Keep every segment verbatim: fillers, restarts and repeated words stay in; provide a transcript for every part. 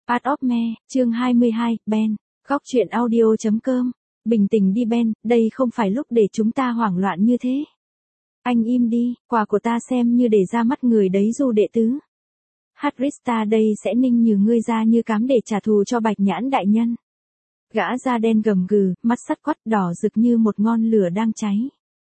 Art of Me, chương hai mươi hai, Ben. Góc truyện audio chấm com. Bình tĩnh đi Ben, đây không phải lúc để chúng ta hoảng loạn như thế. Anh im đi, quà của ta xem như để ra mắt người đấy dù đệ tứ. Hadrista đây sẽ ninh nhừ ngươi ra như cám để trả thù cho Bạch Nhãn đại nhân. Gã da đen gầm gừ, mắt sắt quắt đỏ rực như một ngọn lửa đang cháy.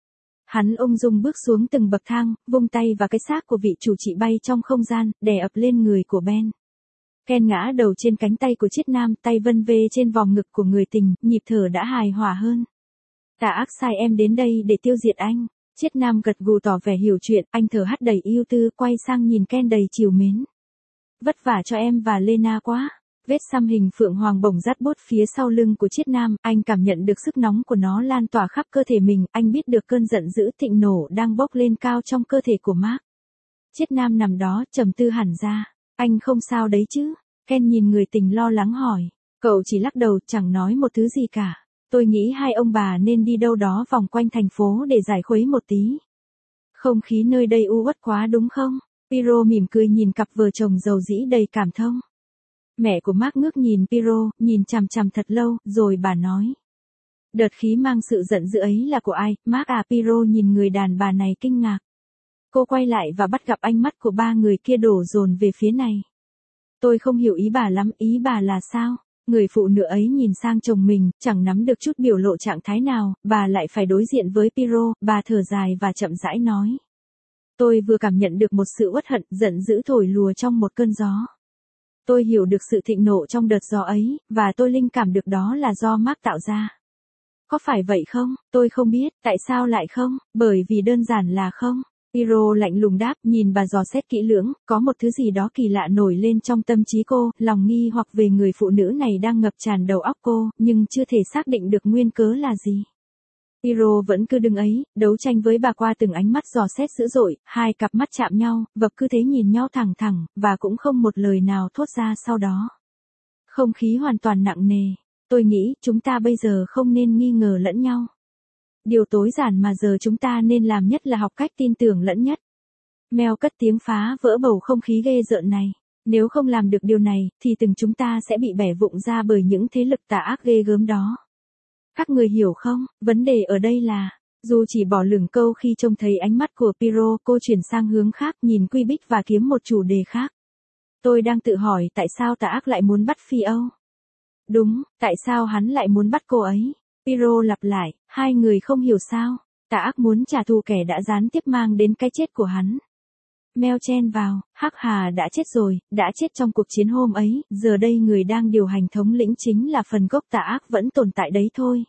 Hắn ung dung bước xuống từng bậc thang, vung tay và cái xác của vị chủ trị bay trong không gian, đè ập lên người của Ben. Ken ngã đầu trên cánh tay của Triết Nam, tay vân vê trên vòng ngực của người tình, nhịp thở đã hài hòa hơn. Tà ác sai em đến đây để tiêu diệt anh. Triết Nam gật gù tỏ vẻ hiểu chuyện, anh thở hắt đầy ưu tư, quay sang nhìn Ken đầy trìu mến. Vất vả cho em và Lena quá. Vết xăm hình phượng hoàng bổng rát bốt phía sau lưng của Triết Nam, anh cảm nhận được sức nóng của nó lan tỏa khắp cơ thể mình, anh biết được cơn giận dữ thịnh nổ đang bốc lên cao trong cơ thể của Mark. Triết Nam nằm đó, trầm tư hẳn ra. Anh không sao đấy chứ? Ken nhìn người tình lo lắng hỏi. Cậu chỉ lắc đầu, chẳng nói một thứ gì cả. Tôi nghĩ hai ông bà nên đi đâu đó vòng quanh thành phố để giải khuấy một tí. Không khí nơi đây u uất quá đúng không? Piro mỉm cười nhìn cặp vợ chồng giàu dĩ đầy cảm thông. Mẹ của Mark ngước nhìn Piro, nhìn chằm chằm thật lâu, rồi bà nói. Đợt khí mang sự giận dữ ấy là của ai? Mark à? Piro nhìn người đàn bà này kinh ngạc. Cô quay lại và bắt gặp ánh mắt của ba người kia đổ dồn về phía này. Tôi không hiểu ý bà lắm, ý bà là sao? Người phụ nữ ấy nhìn sang chồng mình, chẳng nắm được chút biểu lộ trạng thái nào, bà lại phải đối diện với Piro, bà thở dài và chậm rãi nói. Tôi vừa cảm nhận được một sự uất hận, giận dữ thổi lùa trong một cơn gió. Tôi hiểu được sự thịnh nộ trong đợt gió ấy, và tôi linh cảm được đó là do Mark tạo ra. Có phải vậy không? Tôi không biết, tại sao lại không? Bởi vì đơn giản là không. Piro lạnh lùng đáp, nhìn bà dò xét kỹ lưỡng, có một thứ gì đó kỳ lạ nổi lên trong tâm trí cô, lòng nghi hoặc về người phụ nữ này đang ngập tràn đầu óc cô, nhưng chưa thể xác định được nguyên cớ là gì. Piro vẫn cứ đứng ấy, đấu tranh với bà qua từng ánh mắt dò xét dữ dội, hai cặp mắt chạm nhau, vập cứ thế nhìn nhau thẳng thẳng, và cũng không một lời nào thốt ra sau đó. Không khí hoàn toàn nặng nề. Tôi nghĩ, chúng ta bây giờ không nên nghi ngờ lẫn nhau. Điều tối giản mà giờ chúng ta nên làm nhất là học cách tin tưởng lẫn nhất. Mel cất tiếng phá vỡ bầu không khí ghê rợn này. Nếu không làm được điều này, thì từng chúng ta sẽ bị bẻ vụn ra bởi những thế lực tà ác ghê gớm đó. Các người hiểu không, vấn đề ở đây là, dù chỉ bỏ lửng câu khi trông thấy ánh mắt của Piro, cô chuyển sang hướng khác, nhìn Quy Bích và kiếm một chủ đề khác. Tôi đang tự hỏi tại sao tà ác lại muốn bắt Phi Âu. Đúng, tại sao hắn lại muốn bắt cô ấy. Piro lặp lại, hai người không hiểu sao, tà ác muốn trả thù kẻ đã gián tiếp mang đến cái chết của hắn. Mel chen vào, Hắc Hà đã chết rồi, đã chết trong cuộc chiến hôm ấy, giờ đây người đang điều hành thống lĩnh chính là phần gốc tà ác vẫn tồn tại đấy thôi.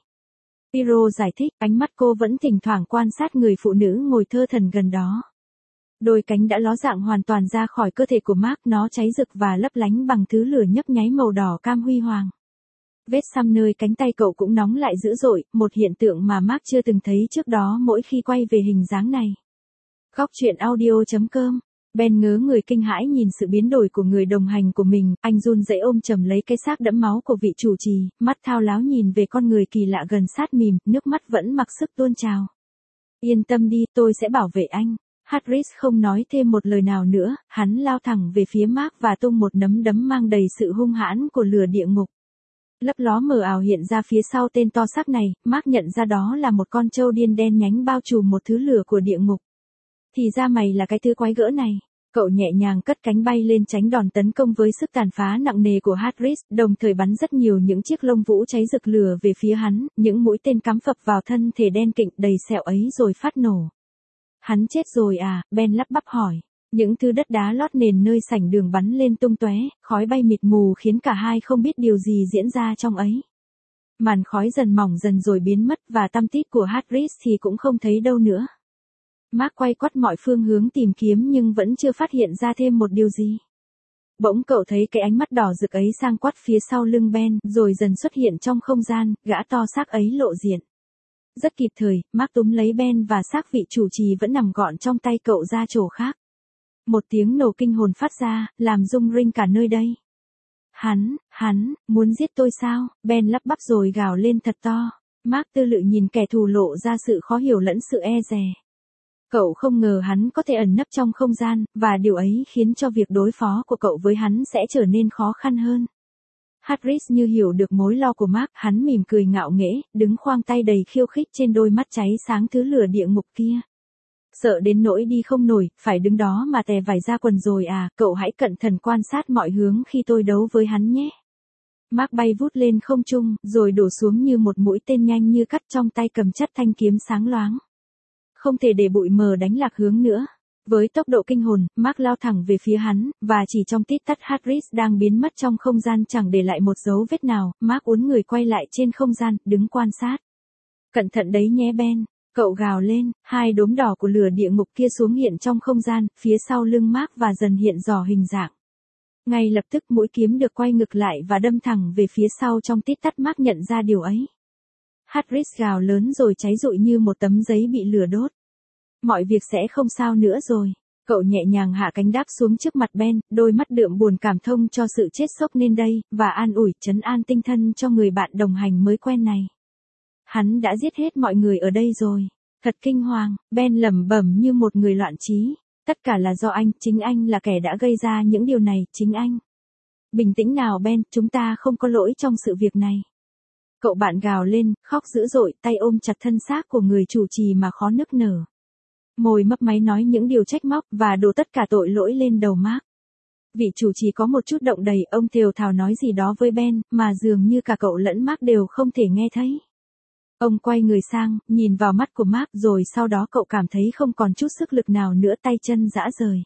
Piro giải thích, ánh mắt cô vẫn thỉnh thoảng quan sát người phụ nữ ngồi thơ thẩn gần đó. Đôi cánh đã ló dạng hoàn toàn ra khỏi cơ thể của Mark, nó cháy rực và lấp lánh bằng thứ lửa nhấp nháy màu đỏ cam huy hoàng. Vết xăm nơi cánh tay cậu cũng nóng lại dữ dội, một hiện tượng mà Mark chưa từng thấy trước đó mỗi khi quay về hình dáng này. Góc truyện audio chấm com. Ben ngớ người kinh hãi nhìn sự biến đổi của người đồng hành của mình, anh run rẩy ôm chầm lấy cái xác đẫm máu của vị chủ trì, mắt thao láo nhìn về con người kỳ lạ gần sát mìm, nước mắt vẫn mặc sức tuôn trào. Yên tâm đi, tôi sẽ bảo vệ anh. Hadris không nói thêm một lời nào nữa, hắn lao thẳng về phía Mark và tung một nắm đấm mang đầy sự hung hãn của lửa địa ngục. Lấp ló mờ ảo hiện ra phía sau tên to xác này, Mark nhận ra đó là một con trâu điên đen nhánh bao trùm một thứ lửa của địa ngục. Thì ra mày là cái thứ quái gỡ này. Cậu nhẹ nhàng cất cánh bay lên tránh đòn tấn công với sức tàn phá nặng nề của Hadris, đồng thời bắn rất nhiều những chiếc lông vũ cháy rực lửa về phía hắn, những mũi tên cắm phập vào thân thể đen kịt đầy sẹo ấy rồi phát nổ. Hắn chết rồi à? Ben lắp bắp hỏi. Những thứ đất đá lót nền nơi sảnh đường bắn lên tung tóe, khói bay mịt mù khiến cả hai không biết điều gì diễn ra trong ấy. Màn khói dần mỏng dần rồi biến mất và tăm tít của Hadris thì cũng không thấy đâu nữa. Mark quay quắt mọi phương hướng tìm kiếm nhưng vẫn chưa phát hiện ra thêm một điều gì. Bỗng cậu thấy cái ánh mắt đỏ rực ấy sang quắt phía sau lưng Ben, rồi dần xuất hiện trong không gian, gã to xác ấy lộ diện. Rất kịp thời, Mark túm lấy Ben và xác vị chủ trì vẫn nằm gọn trong tay cậu ra chỗ khác. Một tiếng nổ kinh hồn phát ra, làm rung rinh cả nơi đây. Hắn, hắn, muốn giết tôi sao? Ben lắp bắp rồi gào lên thật to. Mark tư lự nhìn kẻ thù lộ ra sự khó hiểu lẫn sự e dè. Cậu không ngờ hắn có thể ẩn nấp trong không gian, và điều ấy khiến cho việc đối phó của cậu với hắn sẽ trở nên khó khăn hơn. Harris như hiểu được mối lo của Mark, hắn mỉm cười ngạo nghễ, đứng khoang tay đầy khiêu khích trên đôi mắt cháy sáng thứ lửa địa ngục kia. Sợ đến nỗi đi không nổi, phải đứng đó mà tè vải ra quần rồi à, cậu hãy cẩn thận quan sát mọi hướng khi tôi đấu với hắn nhé. Mark bay vút lên không trung, rồi đổ xuống như một mũi tên nhanh như cắt, trong tay cầm chất thanh kiếm sáng loáng. Không thể để bụi mờ đánh lạc hướng nữa. Với tốc độ kinh hồn, Mark lao thẳng về phía hắn, và chỉ trong tít tắt Harris đang biến mất trong không gian chẳng để lại một dấu vết nào. Mark uốn người quay lại trên không gian, đứng quan sát. Cẩn thận đấy nhé Ben, cậu gào lên, hai đốm đỏ của lửa địa ngục kia xuống hiện trong không gian, phía sau lưng Mark và dần hiện rõ hình dạng. Ngay lập tức mũi kiếm được quay ngược lại và đâm thẳng về phía sau, trong tít tắt Mark nhận ra điều ấy. Harris gào lớn rồi cháy rụi như một tấm giấy bị lửa đốt. Mọi việc sẽ không sao nữa rồi. Cậu nhẹ nhàng hạ cánh đáp xuống trước mặt Ben, đôi mắt đượm buồn cảm thông cho sự chết sốc nên đây, và an ủi, trấn an tinh thần cho người bạn đồng hành mới quen này. Hắn đã giết hết mọi người ở đây rồi. Thật kinh hoàng, Ben lẩm bẩm như một người loạn trí. Tất cả là do anh, chính anh là kẻ đã gây ra những điều này, chính anh. Bình tĩnh nào Ben, chúng ta không có lỗi trong sự việc này. Cậu bạn gào lên, khóc dữ dội, tay ôm chặt thân xác của người chủ trì mà khó nức nở. Môi mấp máy nói những điều trách móc và đổ tất cả tội lỗi lên đầu Mark. Vị chủ trì có một chút động đầy, ông thều thào nói gì đó với Ben, mà dường như cả cậu lẫn Mark đều không thể nghe thấy. Ông quay người sang, nhìn vào mắt của Mark, rồi sau đó cậu cảm thấy không còn chút sức lực nào nữa, tay chân rã rời.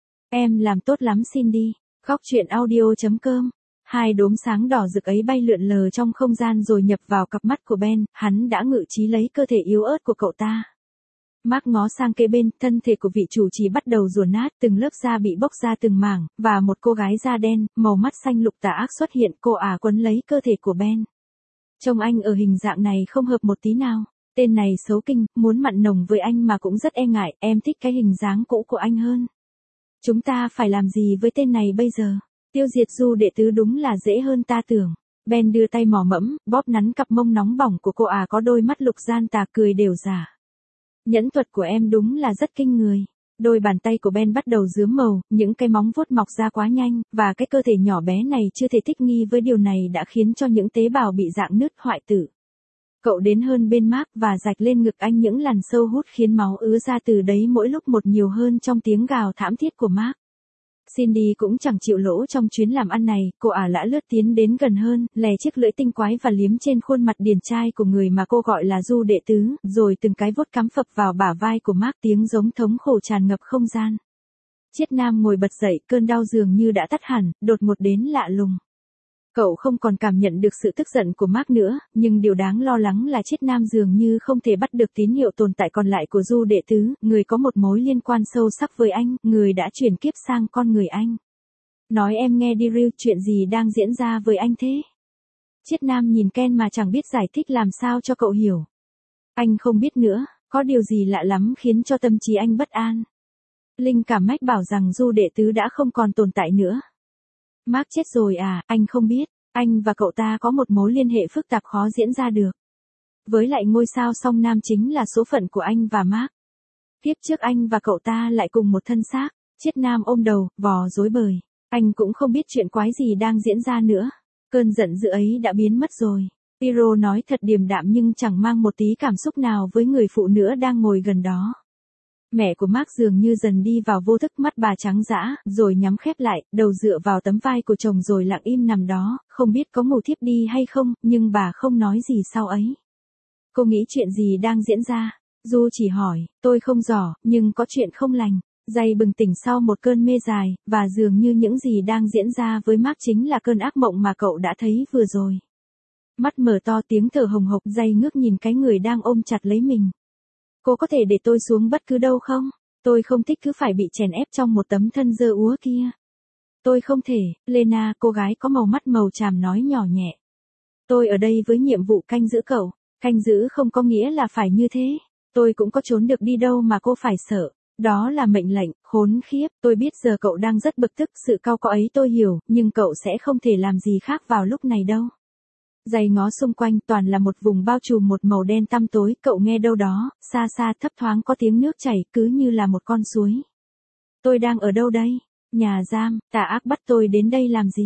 Em làm tốt lắm Cindy. Góc truyện audio chấm com. Hai đốm sáng đỏ rực ấy bay lượn lờ trong không gian rồi nhập vào cặp mắt của Ben, hắn đã ngự trí lấy cơ thể yếu ớt của cậu ta. Mark ngó sang kế bên, thân thể của vị chủ trì bắt đầu rùa nát, từng lớp da bị bóc ra từng mảng, và một cô gái da đen, màu mắt xanh lục tà ác xuất hiện, cô ả quấn lấy cơ thể của Ben. Trông anh ở hình dạng này không hợp một tí nào. Tên này xấu kinh, muốn mặn nồng với anh mà cũng rất e ngại, em thích cái hình dáng cũ của anh hơn. Chúng ta phải làm gì với tên này bây giờ? Tiêu diệt Du đệ tứ đúng là dễ hơn ta tưởng. Ben đưa tay mò mẫm, bóp nắn cặp mông nóng bỏng của cô ả có đôi mắt lục gian tà cười đều giả. Nhẫn thuật của em đúng là rất kinh người. Đôi bàn tay của Ben bắt đầu rướm màu, những cái móng vuốt mọc ra quá nhanh, và cái cơ thể nhỏ bé này chưa thể thích nghi với điều này đã khiến cho những tế bào bị rạn nứt hoại tử. Cậu đến hơn bên Mark và rạch lên ngực anh những làn sâu hút khiến máu ứa ra từ đấy mỗi lúc một nhiều hơn trong tiếng gào thảm thiết của Mark. Cindy cũng chẳng chịu lỗ trong chuyến làm ăn này, cô ả lã lướt tiến đến gần hơn, lè chiếc lưỡi tinh quái và liếm trên khuôn mặt điển trai của người mà cô gọi là Du đệ tứ, rồi từng cái vuốt cắm phập vào bả vai của Mark, tiếng giống thống khổ tràn ngập không gian. Triết Nam ngồi bật dậy, cơn đau dường như đã tắt hẳn, đột ngột đến lạ lùng. Cậu không còn cảm nhận được sự tức giận của Mark nữa, nhưng điều đáng lo lắng là Triết Nam dường như không thể bắt được tín hiệu tồn tại còn lại của Du đệ tứ, người có một mối liên quan sâu sắc với anh, người đã chuyển kiếp sang con người anh. Nói em nghe đi Ryu, chuyện gì đang diễn ra với anh thế? Triết Nam nhìn Ken mà chẳng biết giải thích làm sao cho cậu hiểu. Anh không biết nữa, có điều gì lạ lắm khiến cho tâm trí anh bất an. Linh cảm mách bảo rằng Du đệ tứ đã không còn tồn tại nữa. Mark chết rồi à, anh không biết, anh và cậu ta có một mối liên hệ phức tạp khó diễn ra được. Với lại ngôi sao song nam chính là số phận của anh và Mark. Tiếp trước anh và cậu ta lại cùng một thân xác. Triết Nam ôm đầu, vò rối bời. Anh cũng không biết chuyện quái gì đang diễn ra nữa. Cơn giận dữ ấy đã biến mất rồi. Piro nói thật điềm đạm nhưng chẳng mang một tí cảm xúc nào với người phụ nữ đang ngồi gần đó. Mẹ của Mark dường như dần đi vào vô thức, mắt bà trắng dã, rồi nhắm khép lại, đầu dựa vào tấm vai của chồng rồi lặng im nằm đó, không biết có ngủ thiếp đi hay không, nhưng bà không nói gì sau ấy. Cô nghĩ chuyện gì đang diễn ra? Du chỉ hỏi, tôi không rõ, nhưng có chuyện không lành. Dây bừng tỉnh sau một cơn mê dài, và dường như những gì đang diễn ra với Mark chính là cơn ác mộng mà cậu đã thấy vừa rồi. Mắt mở to, tiếng thở hồng hộc, Dây ngước nhìn cái người đang ôm chặt lấy mình. Cô có thể để tôi xuống bất cứ đâu không? Tôi không thích cứ phải bị chèn ép trong một tấm thân dơ úa kia. Tôi không thể, Lena, cô gái có màu mắt màu tràm nói nhỏ nhẹ. Tôi ở đây với nhiệm vụ canh giữ cậu. Canh giữ không có nghĩa là phải như thế. Tôi cũng có trốn được đi đâu mà cô phải sợ. Đó là mệnh lệnh, khốn khiếp. Tôi biết giờ cậu đang rất bực tức, sự cau có ấy tôi hiểu, nhưng cậu sẽ không thể làm gì khác vào lúc này đâu. Dày ngó xung quanh toàn là một vùng bao trùm một màu đen tăm tối, cậu nghe đâu đó, xa xa thấp thoáng có tiếng nước chảy, cứ như là một con suối. Tôi đang ở đâu đây? Nhà giam, tà ác bắt tôi đến đây làm gì?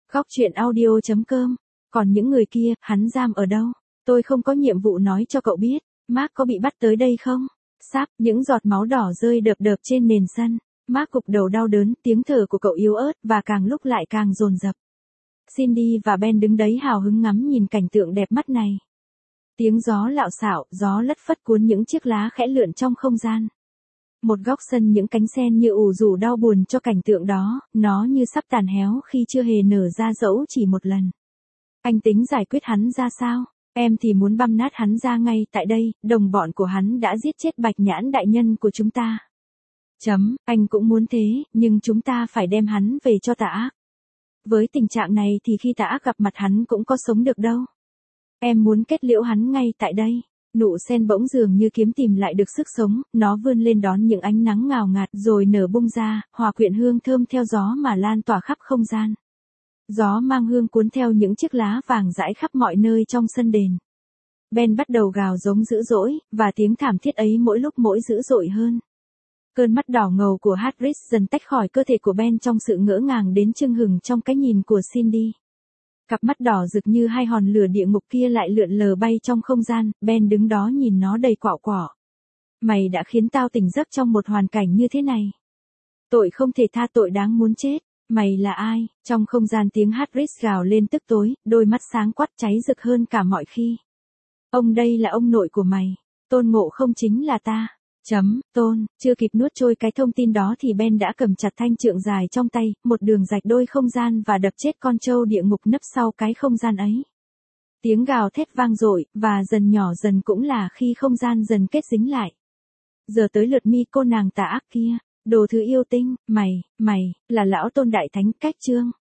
Góc chuyện audio chấm com. Còn những người kia, hắn giam ở đâu? Tôi không có nhiệm vụ nói cho cậu biết. Mark có bị bắt tới đây không? Sáp, những giọt máu đỏ rơi đợp đợp trên nền sân. Mark gục đầu đau đớn, tiếng thở của cậu yếu ớt và càng lúc lại càng dồn dập. Cindy và Ben đứng đấy hào hứng ngắm nhìn cảnh tượng đẹp mắt này. Tiếng gió lạo xạo, gió lất phất cuốn những chiếc lá khẽ lượn trong không gian. Một góc sân những cánh sen như ủ rủ đau buồn cho cảnh tượng đó, nó như sắp tàn héo khi chưa hề nở ra dẫu chỉ một lần. Anh tính giải quyết hắn ra sao? Em thì muốn băm nát hắn ra ngay tại đây, đồng bọn của hắn đã giết chết Bạch Nhãn đại nhân của chúng ta. Chấm, anh cũng muốn thế, nhưng chúng ta phải đem hắn về cho Tà Ác. Với tình trạng này thì khi Tà Ác gặp mặt hắn cũng có sống được đâu. Em muốn kết liễu hắn ngay tại đây. Nụ sen bỗng dường như kiếm tìm lại được sức sống, nó vươn lên đón những ánh nắng ngào ngạt rồi nở bung ra, hòa quyện hương thơm theo gió mà lan tỏa khắp không gian. Gió mang hương cuốn theo những chiếc lá vàng rải khắp mọi nơi trong sân đền. Ben bắt đầu gào giống dữ dỗi, và tiếng thảm thiết ấy mỗi lúc mỗi dữ dội hơn. Cơn mắt đỏ ngầu của Hagrid dần tách khỏi cơ thể của Ben trong sự ngỡ ngàng đến chưng hừng trong cái nhìn của Cindy. Cặp mắt đỏ rực như hai hòn lửa địa ngục kia lại lượn lờ bay trong không gian, Ben đứng đó nhìn nó đầy quạo quọ. Mày đã khiến tao tỉnh giấc trong một hoàn cảnh như thế này. Tội không thể tha, tội đáng muốn chết. Mày là ai? Trong không gian tiếng Hagrid gào lên tức tối, đôi mắt sáng quắt cháy rực hơn cả mọi khi. Ông đây là ông nội của mày. Tôn Ngộ Không chính là ta. Chấm, Tôn, chưa kịp nuốt trôi cái thông tin đó thì Ben đã cầm chặt thanh trượng dài trong tay, một đường rạch đôi không gian và đập chết con trâu địa ngục nấp sau cái không gian ấy. Tiếng gào thét vang dội, và dần nhỏ dần cũng là khi không gian dần kết dính lại. Giờ tới lượt mi cô nàng Tà Ác kia, đồ thứ yêu tinh, mày, mày, là lão Tôn đại thánh cách chương.